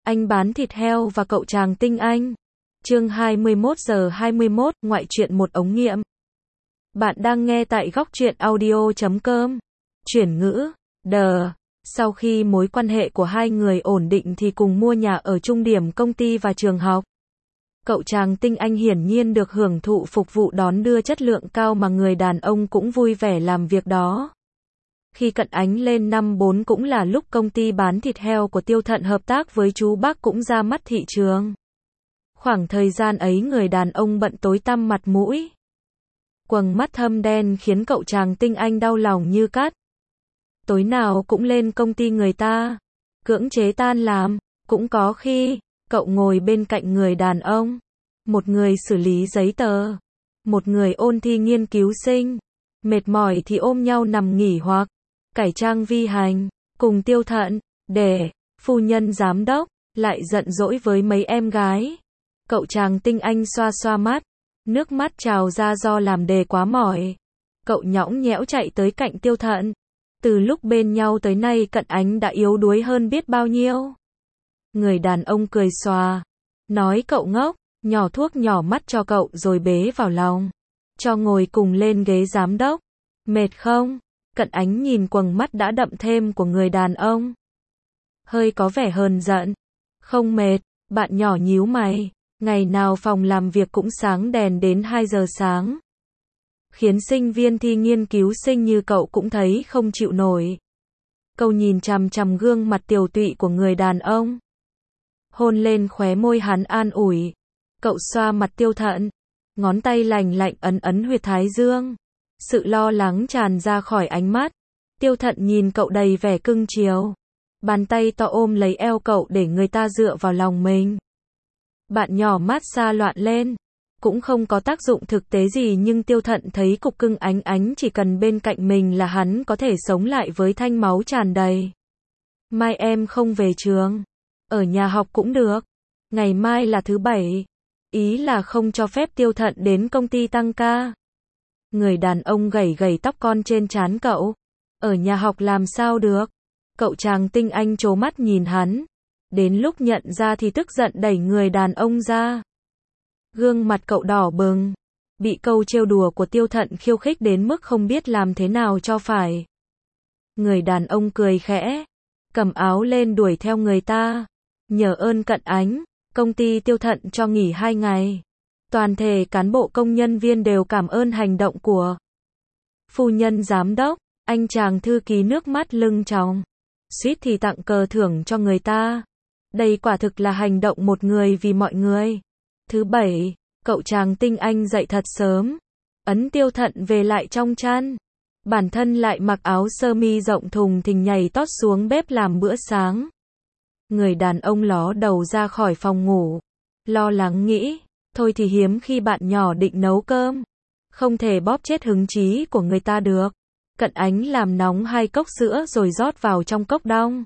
Anh bán thịt heo và cậu chàng tinh anh. Chương 21:21, ngoại truyện một ống nghiệm. Bạn đang nghe tại góc truyện audio.com. Chuyển ngữ. Sau khi mối quan hệ của hai người ổn định thì cùng mua nhà ở chung điểm công ty và trường học. Cậu chàng tinh anh hiển nhiên được hưởng thụ phục vụ đón đưa chất lượng cao mà người đàn ông cũng vui vẻ làm việc đó. Khi Cận Ánh lên năm 4 cũng là lúc công ty bán thịt heo của Tiêu Thận hợp tác với chú Bác cũng ra mắt thị trường. Khoảng thời gian ấy người đàn ông bận tối tăm mặt mũi. Quầng mắt thâm đen khiến cậu chàng tinh anh đau lòng như cắt. Tối nào cũng lên công ty người ta, cưỡng chế tan làm, cũng có khi, cậu ngồi bên cạnh người đàn ông. Một người xử lý giấy tờ, một người ôn thi nghiên cứu sinh. Mệt mỏi thì ôm nhau nằm nghỉ hoặc cải trang vi hành, cùng Tiêu Thận, để, phu nhân giám đốc, lại giận dỗi với mấy em gái. Cậu chàng tinh anh xoa xoa mắt, nước mắt trào ra do làm đề quá mỏi. Cậu nhõng nhẽo chạy tới cạnh Tiêu Thận. Từ lúc bên nhau tới nay Cận Ánh đã yếu đuối hơn biết bao nhiêu. Người đàn ông cười xòa, nói cậu ngốc, nhỏ thuốc nhỏ mắt cho cậu rồi bế vào lòng. Cho ngồi cùng lên ghế giám đốc. Mệt không? Cận Ánh nhìn quầng mắt đã đậm thêm của người đàn ông. Hơi có vẻ hờn giận. Không mệt, bạn nhỏ nhíu mày. Ngày nào phòng làm việc cũng sáng đèn đến 2 giờ sáng. Khiến sinh viên thi nghiên cứu sinh như cậu cũng thấy không chịu nổi. Cậu nhìn chằm chằm gương mặt tiều tụy của người đàn ông. Hôn lên khóe môi hắn an ủi. Cậu xoa mặt Tiêu Thận. Ngón tay lành lạnh ấn ấn huyệt thái dương. Sự lo lắng tràn ra khỏi ánh mắt. Tiêu Thận nhìn cậu đầy vẻ cưng chiều. Bàn tay to ôm lấy eo cậu để người ta dựa vào lòng mình. Bạn nhỏ mát xa loạn lên. Cũng không có tác dụng thực tế gì nhưng Tiêu Thận thấy cục cưng Ánh Ánh chỉ cần bên cạnh mình là hắn có thể sống lại với thanh máu tràn đầy. Mai em không về trường. Ở nhà học cũng được. Ngày mai là thứ Bảy. Ý là không cho phép Tiêu Thận đến công ty tăng ca. Người đàn ông gẩy gẩy tóc con trên trán cậu. Ở nhà học làm sao được? Cậu chàng tinh anh trố mắt nhìn hắn. Đến lúc nhận ra thì tức giận đẩy người đàn ông ra. Gương mặt cậu đỏ bừng. Bị câu trêu đùa của Tiêu Thận khiêu khích đến mức không biết làm thế nào cho phải. Người đàn ông cười khẽ. Cầm áo lên đuổi theo người ta. Nhờ ơn Cận Ánh, công ty Tiêu Thận cho nghỉ 2 ngày. Toàn thể cán bộ công nhân viên đều cảm ơn hành động của phu nhân giám đốc. Anh chàng thư ký nước mắt lưng tròng. Suýt thì tặng cờ thưởng cho người ta. Đây quả thực là hành động một người vì mọi người. Thứ Bảy, cậu chàng tinh anh dậy thật sớm. Ấn Tiêu Thận về lại trong chăn. Bản thân lại mặc áo sơ mi rộng thùng thình nhảy tót xuống bếp làm bữa sáng. Người đàn ông ló đầu ra khỏi phòng ngủ. Lo lắng nghĩ, thôi thì hiếm khi bạn nhỏ định nấu cơm. Không thể bóp chết hứng chí của người ta được. Cận Ánh làm nóng 2 cốc sữa rồi rót vào trong cốc đong.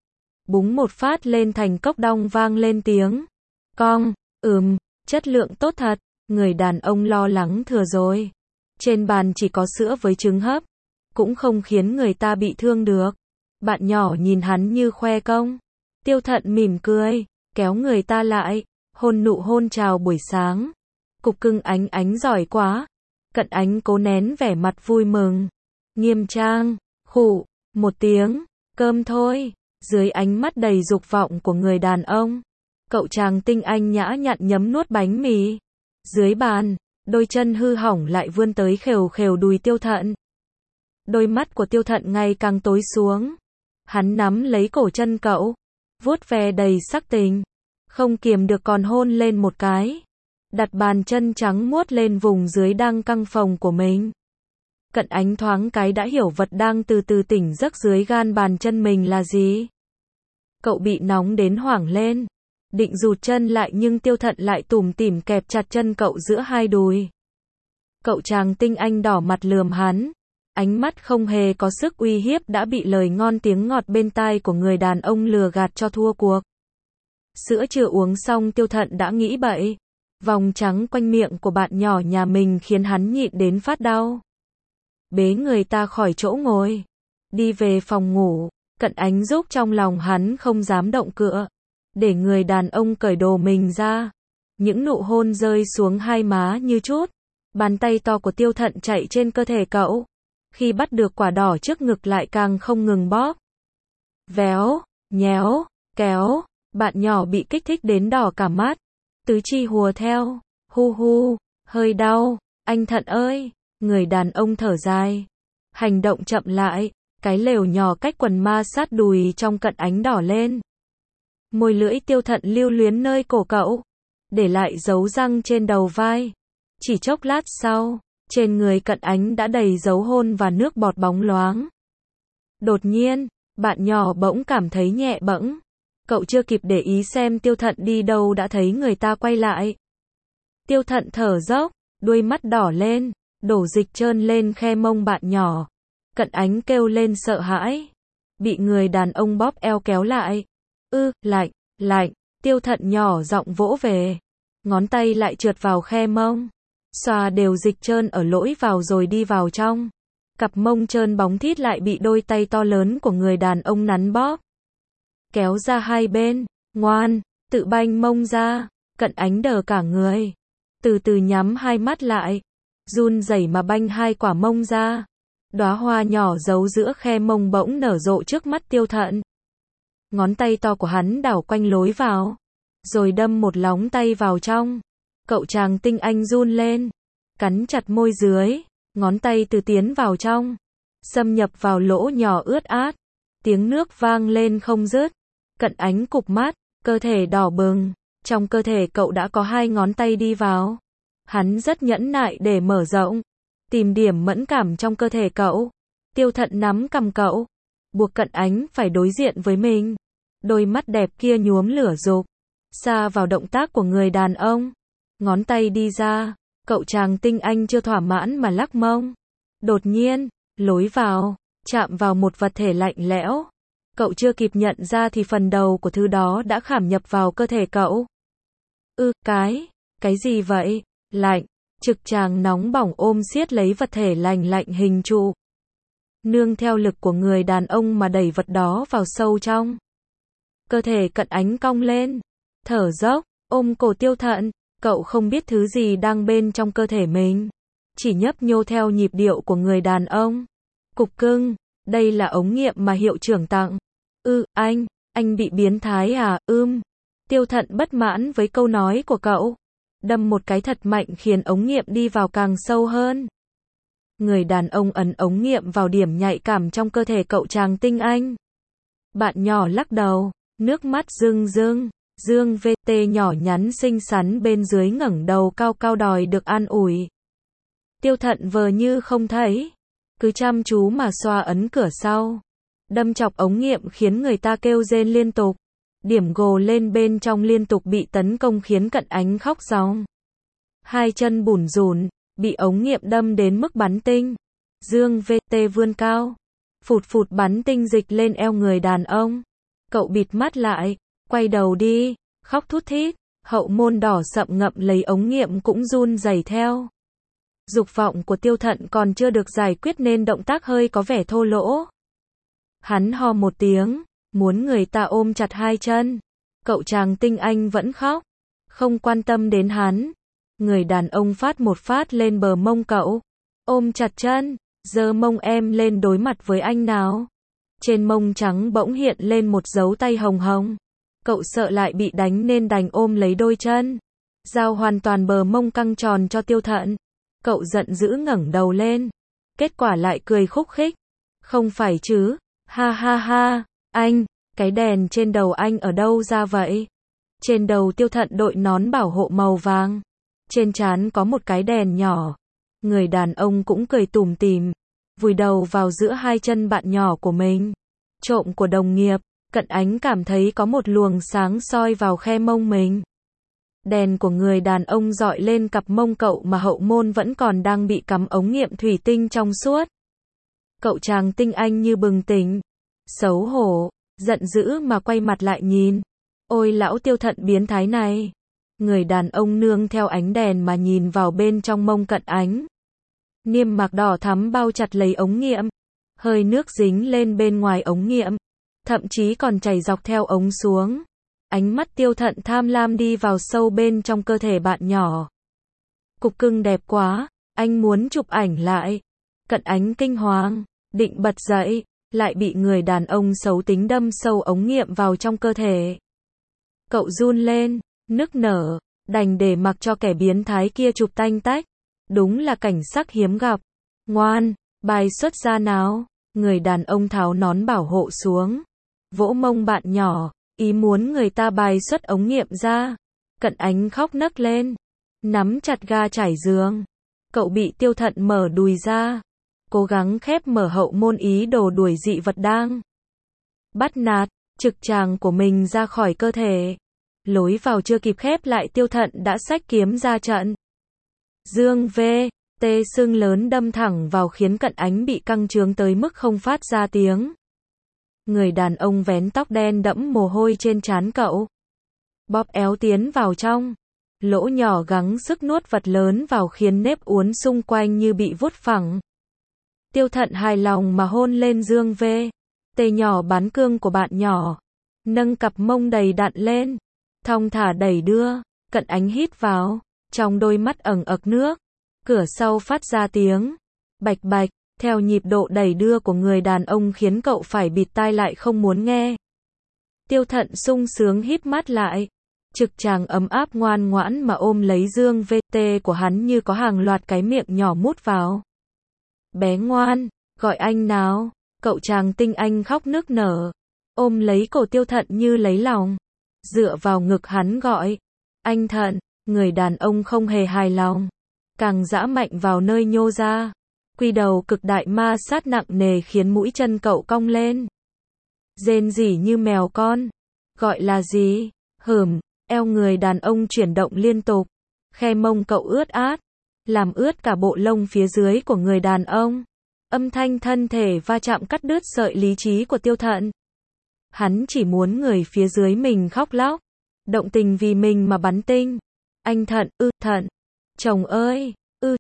Búng một phát lên thành cốc đong vang lên tiếng. Cong, chất lượng tốt thật. Người đàn ông lo lắng thừa rồi. Trên bàn chỉ có sữa với trứng hấp. Cũng không khiến người ta bị thương được. Bạn nhỏ nhìn hắn như khoe công. Tiêu Thận mỉm cười, kéo người ta lại. Hôn nụ hôn chào buổi sáng. Cục cưng Ánh Ánh giỏi quá. Cận Ánh cố nén vẻ mặt vui mừng. Nghiêm trang, khụ, một tiếng, cơm thôi. Dưới ánh mắt đầy dục vọng của người đàn ông, cậu chàng tinh anh nhã nhặn nhấm nuốt bánh mì. Dưới bàn, đôi chân hư hỏng lại vươn tới khều khều đùi Tiêu Thận. Đôi mắt của Tiêu Thận ngày càng tối xuống. Hắn nắm lấy cổ chân cậu, vuốt ve đầy sắc tình. Không kiềm được còn hôn lên một cái. Đặt bàn chân trắng muốt lên vùng dưới đang căng phồng của mình. Cận Ánh thoáng cái đã hiểu vật đang từ từ tỉnh giấc dưới gan bàn chân mình là gì. Cậu bị nóng đến hoảng lên. Định rụt chân lại nhưng Tiêu Thận lại tủm tỉm kẹp chặt chân cậu giữa hai đùi. Cậu chàng tinh anh đỏ mặt lườm hắn. Ánh mắt không hề có sức uy hiếp đã bị lời ngon tiếng ngọt bên tai của người đàn ông lừa gạt cho thua cuộc. Sữa chưa uống xong Tiêu Thận đã nghĩ bậy. Vòng trắng quanh miệng của bạn nhỏ nhà mình khiến hắn nhịn đến phát đau. Bế người ta khỏi chỗ ngồi. Đi về phòng ngủ. Cận Ánh giúp trong lòng hắn không dám động cựa. để người đàn ông cởi đồ mình ra. Những nụ hôn rơi xuống hai má như chút. Bàn tay to của Tiêu Thận chạy trên cơ thể cậu. Khi bắt được quả đỏ trước ngực lại càng không ngừng bóp. Véo, nhéo, kéo. Bạn nhỏ bị kích thích đến đỏ cả mắt. Tứ chi hùa theo. Hu hu, hơi đau. Anh Thận ơi. Người đàn ông thở dài. Hành động chậm lại. Cái lều nhỏ cách quần ma sát đùi trong Cận Ánh đỏ lên. Môi lưỡi Tiêu Thận lưu luyến nơi cổ cậu. Để lại dấu răng trên đầu vai. Chỉ chốc lát sau, trên người Cận Ánh đã đầy dấu hôn và nước bọt bóng loáng. Đột nhiên, bạn nhỏ bỗng cảm thấy nhẹ bẫng. Cậu chưa kịp để ý xem Tiêu Thận đi đâu đã thấy người ta quay lại. Tiêu Thận thở dốc, đuôi mắt đỏ lên, đổ dịch trơn lên khe mông bạn nhỏ. Cận Ánh kêu lên sợ hãi. Bị người đàn ông bóp eo kéo lại. Lạnh, lạnh, Tiêu Thận nhỏ giọng vỗ về. Ngón tay lại trượt vào khe mông. Xoa đều dịch trơn ở lỗi vào rồi đi vào trong. Cặp mông trơn bóng thít lại bị đôi tay to lớn của người đàn ông nắn bóp. Kéo ra hai bên, ngoan, tự banh mông ra. Cận Ánh đờ cả người. Từ từ nhắm hai mắt lại. Run rẩy mà banh hai quả mông ra. Đóa hoa nhỏ giấu giữa khe mông bỗng nở rộ trước mắt Tiêu Thận. Ngón tay to của hắn đảo quanh lối vào. Rồi đâm một lóng tay vào trong. Cậu chàng tinh anh run lên. Cắn chặt môi dưới. Ngón tay từ tiến vào trong. Xâm nhập vào lỗ nhỏ ướt át. Tiếng nước vang lên không dứt. Cận Ánh cụp mắt. Cơ thể đỏ bừng. Trong cơ thể cậu đã có hai ngón tay đi vào. Hắn rất nhẫn nại để mở rộng. Tìm điểm mẫn cảm trong cơ thể cậu. Tiêu Thận nắm cằm cậu. Buộc Cận Ánh phải đối diện với mình. Đôi mắt đẹp kia nhuốm lửa dục. Xa vào động tác của người đàn ông. Ngón tay đi ra. Cậu chàng tinh anh chưa thỏa mãn mà lắc mông. Đột nhiên, lối vào, chạm vào một vật thể lạnh lẽo. Cậu chưa kịp nhận ra thì phần đầu của thứ đó đã khảm nhập vào cơ thể cậu. Cái gì vậy? Lạnh. Trực tràng nóng bỏng ôm siết lấy vật thể lành lạnh hình trụ. Nương theo lực của người đàn ông mà đẩy vật đó vào sâu trong. Cơ thể Cận Ánh cong lên. Thở dốc, ôm cổ Tiêu Thận. Cậu không biết thứ gì đang bên trong cơ thể mình. Chỉ nhấp nhô theo nhịp điệu của người đàn ông. Cục cưng, đây là ống nghiệm mà hiệu trưởng tặng. Anh bị biến thái à? Tiêu Thận bất mãn với câu nói của cậu. Đâm một cái thật mạnh khiến ống nghiệm đi vào càng sâu hơn. Người đàn ông ấn ống nghiệm vào điểm nhạy cảm trong cơ thể cậu chàng tinh anh. Bạn nhỏ lắc đầu, nước mắt rưng rưng. Dương VT nhỏ nhắn xinh xắn bên dưới ngẩng đầu cao cao đòi được an ủi. Tiêu Thận vờ như không thấy. Cứ chăm chú mà xoa ấn cửa sau. Đâm chọc ống nghiệm khiến người ta kêu rên liên tục. Điểm gồ lên bên trong liên tục bị tấn công khiến Cận Ánh khóc ròng. Hai chân bủn rủn, bị ống nghiệm đâm đến mức bắn tinh. Dương VT vươn cao. Phụt phụt bắn tinh dịch lên eo người đàn ông. Cậu bịt mắt lại, quay đầu đi, khóc thút thít. Hậu môn đỏ sậm ngậm lấy ống nghiệm cũng run rẩy theo. Dục vọng của Tiêu Thận còn chưa được giải quyết nên động tác hơi có vẻ thô lỗ. Hắn ho một tiếng, muốn người ta ôm chặt hai chân. Cậu chàng tinh anh vẫn khóc, không quan tâm đến hắn. Người đàn ông phát một phát lên bờ mông cậu. Ôm chặt chân, giơ mông em lên đối mặt với anh nào. Trên mông trắng bỗng hiện lên một dấu tay hồng hồng. Cậu sợ lại bị đánh nên đành ôm lấy đôi chân. Giao hoàn toàn bờ mông căng tròn cho Tiêu Thận. Cậu giận dữ ngẩng đầu lên. Kết quả lại cười khúc khích. Không phải chứ, ha ha ha, anh, cái đèn trên đầu anh ở đâu ra vậy? Trên đầu Tiêu Thận đội nón bảo hộ màu vàng. Trên trán có một cái đèn nhỏ. Người đàn ông cũng cười tủm tỉm, vùi đầu vào giữa hai chân bạn nhỏ của mình. Trộm của đồng nghiệp, Cận Ánh cảm thấy có một luồng sáng soi vào khe mông mình. Đèn của người đàn ông dọi lên cặp mông cậu mà hậu môn vẫn còn đang bị cắm ống nghiệm thủy tinh trong suốt. Cậu chàng tinh anh như bừng tỉnh. Xấu hổ, giận dữ mà quay mặt lại nhìn. Ôi lão Tiêu Thận biến thái này. Người đàn ông nương theo ánh đèn mà nhìn vào bên trong mông Cận Ánh. Niêm mạc đỏ thắm bao chặt lấy ống nghiệm. Hơi nước dính lên bên ngoài ống nghiệm. Thậm chí còn chảy dọc theo ống xuống. Ánh mắt Tiêu Thận tham lam đi vào sâu bên trong cơ thể bạn nhỏ. Cục cưng đẹp quá, anh muốn chụp ảnh lại. Cận Ánh kinh hoàng, định bật dậy, lại bị người đàn ông xấu tính đâm sâu ống nghiệm vào trong cơ thể. Cậu run lên, nức nở, đành để mặc cho kẻ biến thái kia chụp tanh tách. Đúng là cảnh sắc hiếm gặp. Ngoan, bài xuất ra nào. Người đàn ông tháo nón bảo hộ xuống, vỗ mông bạn nhỏ, ý muốn người ta bài xuất ống nghiệm ra. Cận Ánh khóc nấc lên, nắm chặt ga trải giường. Cậu bị Tiêu Thận mở đùi ra, cố gắng khép mở hậu môn ý đồ đuổi dị vật đang bắt nạt trực tràng của mình ra khỏi cơ thể. Lối vào chưa kịp khép lại, Tiêu Thận đã xách kiếm ra trận. Dương V. T xương lớn đâm thẳng vào khiến Cận Ánh bị căng trướng tới mức không phát ra tiếng. Người đàn ông vén tóc đen đẫm mồ hôi trên trán cậu, bóp éo tiến vào trong. Lỗ nhỏ gắng sức nuốt vật lớn vào khiến nếp uốn xung quanh như bị vuốt phẳng. Tiêu Thận hài lòng mà hôn lên Dương V. T nhỏ bán cương của bạn nhỏ, nâng cặp mông đầy đặn lên, thong thả đẩy đưa. Cận Ánh hít vào, trong đôi mắt ẩn ực nước. Cửa sau phát ra tiếng bạch bạch, theo nhịp độ đẩy đưa của người đàn ông khiến cậu phải bịt tai lại không muốn nghe. Tiêu Thận sung sướng híp mắt lại. Trực tràng ấm áp ngoan ngoãn mà ôm lấy Dương VT của hắn như có hàng loạt cái miệng nhỏ mút vào. Bé ngoan, gọi anh nào. Cậu chàng tinh anh khóc nức nở, ôm lấy cổ Tiêu Thận như lấy lòng, dựa vào ngực hắn gọi. Anh Thận. Người đàn ông không hề hài lòng, càng giã mạnh vào nơi nhô ra. Quy đầu cực đại ma sát nặng nề khiến mũi chân cậu cong lên. Rên rỉ như mèo con. Gọi là gì? Eo người đàn ông chuyển động liên tục. Khe mông cậu ướt át, làm ướt cả bộ lông phía dưới của người đàn ông. Âm thanh thân thể va chạm cắt đứt sợi lý trí của Tiêu Thận. Hắn chỉ muốn người phía dưới mình khóc lóc, động tình vì mình mà bắn tinh. Anh Thận, Thận. Chồng ơi,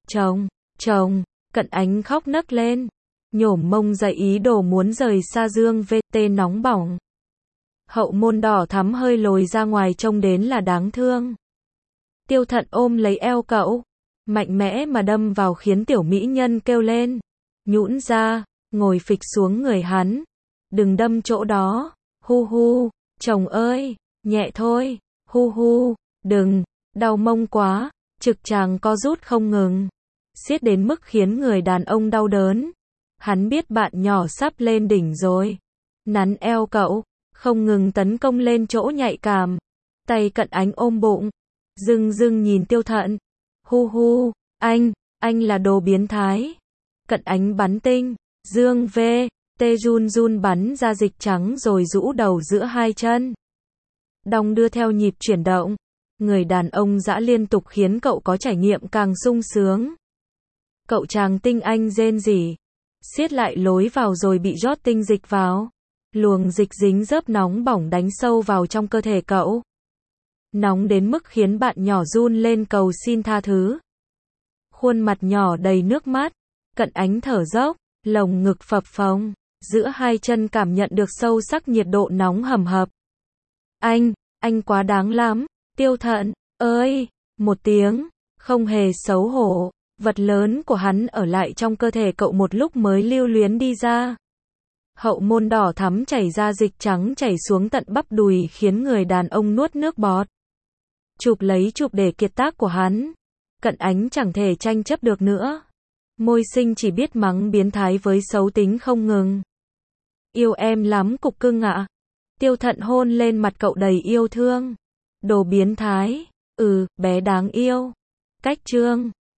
chồng. Cận Ánh khóc nấc lên, nhổm mông dậy ý đồ muốn rời xa Dương VT nóng bỏng. Hậu môn đỏ thắm hơi lồi ra ngoài trông đến là đáng thương. Tiêu Thận ôm lấy eo cậu, mạnh mẽ mà đâm vào khiến tiểu mỹ nhân kêu lên, nhũn ra, ngồi phịch xuống người hắn. Đừng đâm chỗ đó, hu, chồng ơi, nhẹ thôi, hu, đừng, đau mông quá. Trực tràng co rút không ngừng, siết đến mức khiến người đàn ông đau đớn. Hắn biết bạn nhỏ sắp lên đỉnh rồi, nắn eo cậu, không ngừng tấn công lên chỗ nhạy cảm. Tay Cận Ánh ôm bụng, dưng nhìn Tiêu Thận. Hu, anh là đồ biến thái. Cận Ánh bắn tinh, Dương V. T run bắn ra dịch trắng rồi rũ đầu giữa hai chân. Đong đưa theo nhịp chuyển động. Người đàn ông giã liên tục khiến cậu có trải nghiệm càng sung sướng. Cậu chàng tinh anh rên rỉ, siết lại lối vào rồi bị rót tinh dịch vào. Luồng dịch dính dớp nóng bỏng đánh sâu vào trong cơ thể cậu. Nóng đến mức khiến bạn nhỏ run lên cầu xin tha thứ. Khuôn mặt nhỏ đầy nước mắt, Cận Ánh thở dốc, lồng ngực phập phồng, giữa hai chân cảm nhận được sâu sắc nhiệt độ nóng hầm hập. Anh quá đáng lắm. Tiêu Thận ơi, một tiếng, không hề xấu hổ, vật lớn của hắn ở lại trong cơ thể cậu một lúc mới lưu luyến đi ra. Hậu môn đỏ thắm chảy ra dịch trắng chảy xuống tận bắp đùi khiến người đàn ông nuốt nước bọt. Chụp để kiệt tác của hắn. Cận Ánh chẳng thể tranh chấp được nữa. Môi xinh chỉ biết mắng biến thái với xấu tính không ngừng. Yêu em lắm cục cưng ạ. Tiêu Thận hôn lên mặt cậu đầy yêu thương. Đồ biến thái, bé đáng yêu. Cách chương